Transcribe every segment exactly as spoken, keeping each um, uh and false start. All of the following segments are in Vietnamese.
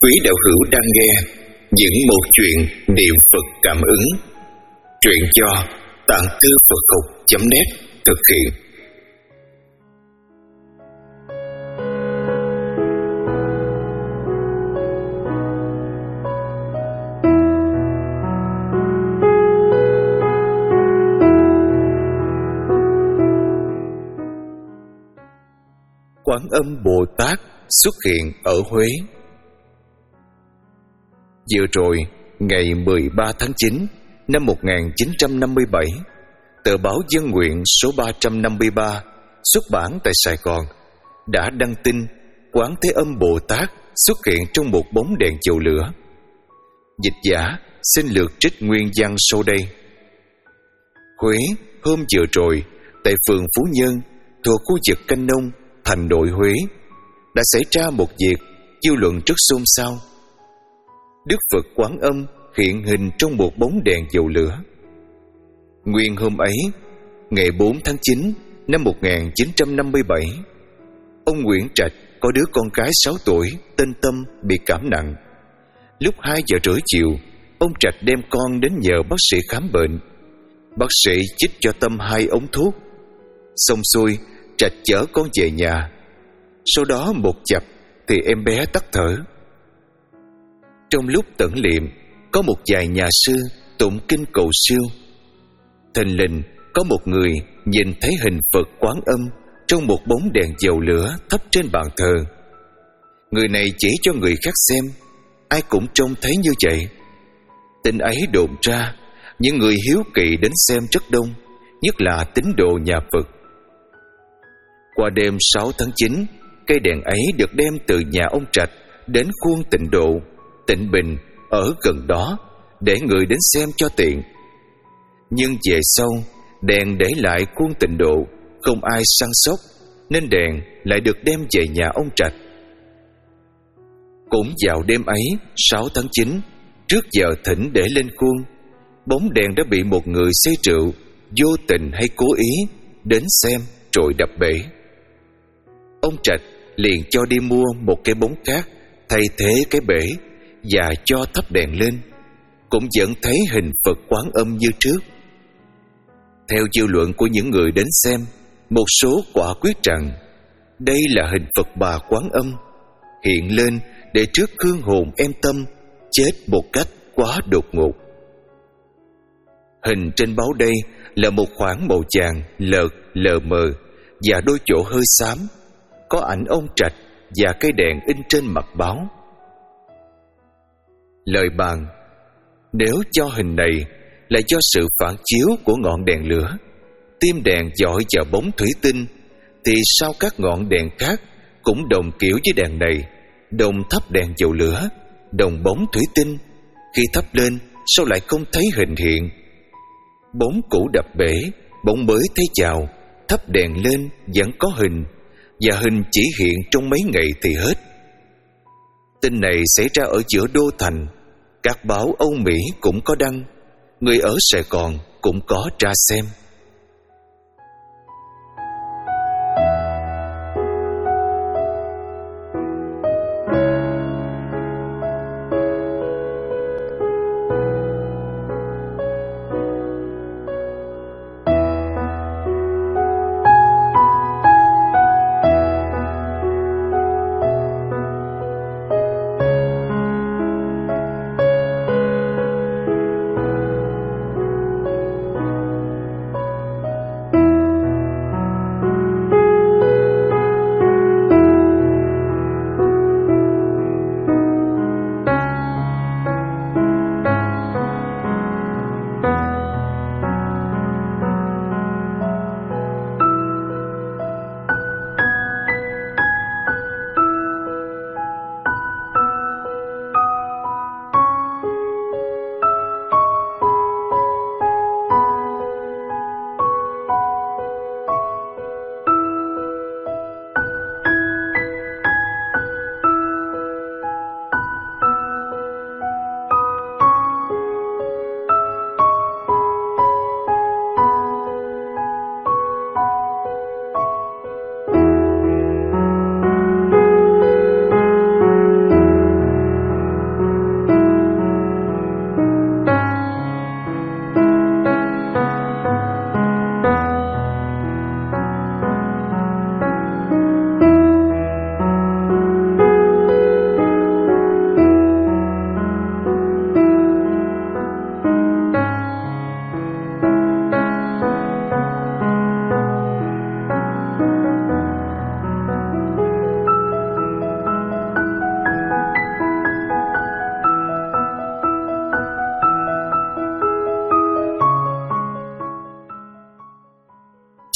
Quý đạo hữu đang nghe những một chuyện niệm Phật cảm ứng. Truyện do Tạng Thư Phật Học chấm net thực hiện. Quán Âm Bồ Tát xuất hiện ở Huế. Vừa rồi, ngày mười ba tháng chín năm một nghìn chín trăm năm mươi bảy, tờ báo Dân Nguyện số ba trăm năm mươi ba xuất bản tại Sài Gòn đã đăng tin Quán Thế Âm Bồ Tát xuất hiện trong một bóng đèn dầu lửa. Dịch giả xin lược trích nguyên văn sau đây. Huế, hôm vừa rồi, tại phường Phú Nhân thuộc khu vực Canh Nông, thành nội Huế, đã xảy ra một việc dư luận rất xôn xao. Đức Phật Quán Âm hiện hình trong một bóng đèn dầu lửa. Nguyên hôm ấy, ngày bốn tháng chín năm một nghìn chín trăm năm mươi bảy, ông Nguyễn Trạch có đứa con gái sáu tuổi tên Tâm bị cảm nặng. Lúc hai giờ rưỡi chiều, ông Trạch đem con đến nhờ bác sĩ khám bệnh. Bác sĩ chích cho Tâm hai ống thuốc. Xong xuôi, Trạch chở con về nhà. Sau đó một chập thì em bé tắt thở. Trong lúc tẩn liệm, có một vài nhà sư tụng kinh cầu siêu. Thình lình có một người nhìn thấy hình Phật Quán Âm trong một bóng đèn dầu lửa thấp trên bàn thờ. Người này chỉ cho người khác xem, ai cũng trông thấy như vậy. Tin ấy đồn ra, những người hiếu kỳ đến xem rất đông, nhất là tín đồ nhà Phật. Qua đêm sáu tháng chín, cây đèn ấy được đem từ nhà ông Trạch đến khuôn Tịnh Độ, Tịnh Bình ở gần đó để người đến xem cho tiện. Nhưng về sau, đèn để lại khuôn Tịnh Độ không ai săn sóc, nên đèn lại được đem về nhà ông Trạch. Cũng vào đêm ấy, sáu tháng chín, trước giờ thỉnh để lên khuôn, bóng đèn đã bị một người say rượu, vô tình hay cố ý, đến xem rồi đập bể. Ông Trạch liền cho đi mua một cái bóng khác thay thế cái bể và cho thắp đèn lên, cũng vẫn thấy hình Phật Quán Âm như trước. Theo dư luận của những người đến xem, một số quả quyết rằng đây là hình Phật Bà Quán Âm hiện lên để trước hương hồn em Tâm chết một cách quá đột ngột. Hình trên báo đây là một khoảng màu vàng lợt lờ mờ và đôi chỗ hơi xám, có ảnh ông Trạch và cây đèn in trên mặt báo. Lời bàn: nếu cho hình này là do sự phản chiếu của ngọn đèn lửa, tim đèn dọi vào bóng thủy tinh, thì sao các ngọn đèn khác cũng đồng kiểu với đèn này, đồng thắp đèn dầu lửa, đồng bóng thủy tinh, khi thắp lên sao lại không thấy hình hiện? Bóng cũ đập bể, bóng mới thấy chào, thắp đèn lên vẫn có hình, và hình chỉ hiện trong mấy ngày thì hết. Tin này xảy ra ở giữa đô thành, các báo Âu Mỹ cũng có đăng, người ở Sài Gòn cũng có ra xem.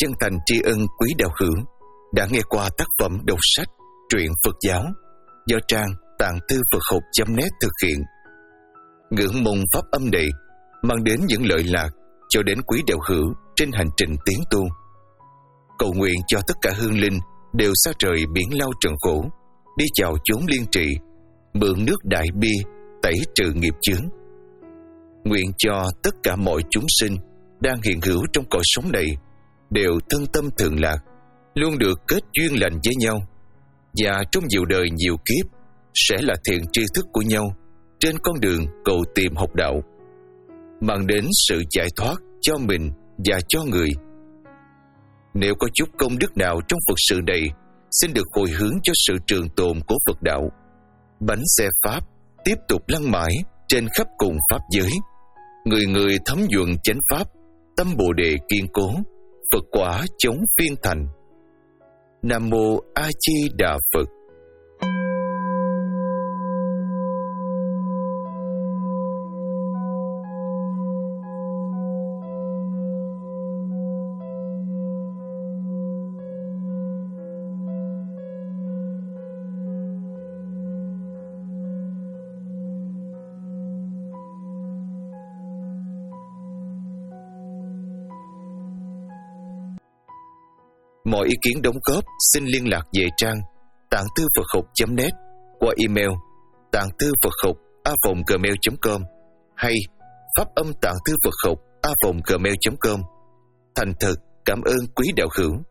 chân thành tri ân quý đạo hữu đã nghe qua tác phẩm đọc sách truyện Phật giáo do trang tạng thư Phật học chấm net thực hiện. Ngưỡng mong pháp âm này mang đến những lợi lạc cho đến quý đạo hữu trên hành trình tiến tu. Cầu nguyện cho tất cả hương linh đều xa rời biển lao trần khổ, đi chào chốn liên trị, mượn nước đại bi tẩy trừ nghiệp chướng. Nguyện cho tất cả mọi chúng sinh đang hiện hữu trong cõi sống này đều thân tâm thường lạc, luôn được kết duyên lành với nhau, và trong nhiều đời nhiều kiếp sẽ là thiện tri thức của nhau trên con đường cầu tìm học đạo, mang đến sự giải thoát cho mình và cho người. Nếu có chút công đức nào trong Phật sự này, xin được hồi hướng cho sự trường tồn của Phật đạo. Bánh xe Pháp tiếp tục lăn mãi trên khắp cùng Pháp giới, người người thấm nhuận chánh Pháp, tâm Bồ Đề kiên cố, Phật quả chống phiên thành. Nam Mô A Di Đà Phật. Mọi ý kiến đóng góp xin liên lạc về trang tạng thư Phật học chấm net qua email tạng thư Phật học a vòng gmail chấm com hay pháp âm tạng thư Phật học a vòng gmail chấm com. Thành thật cảm ơn quý đạo hữu.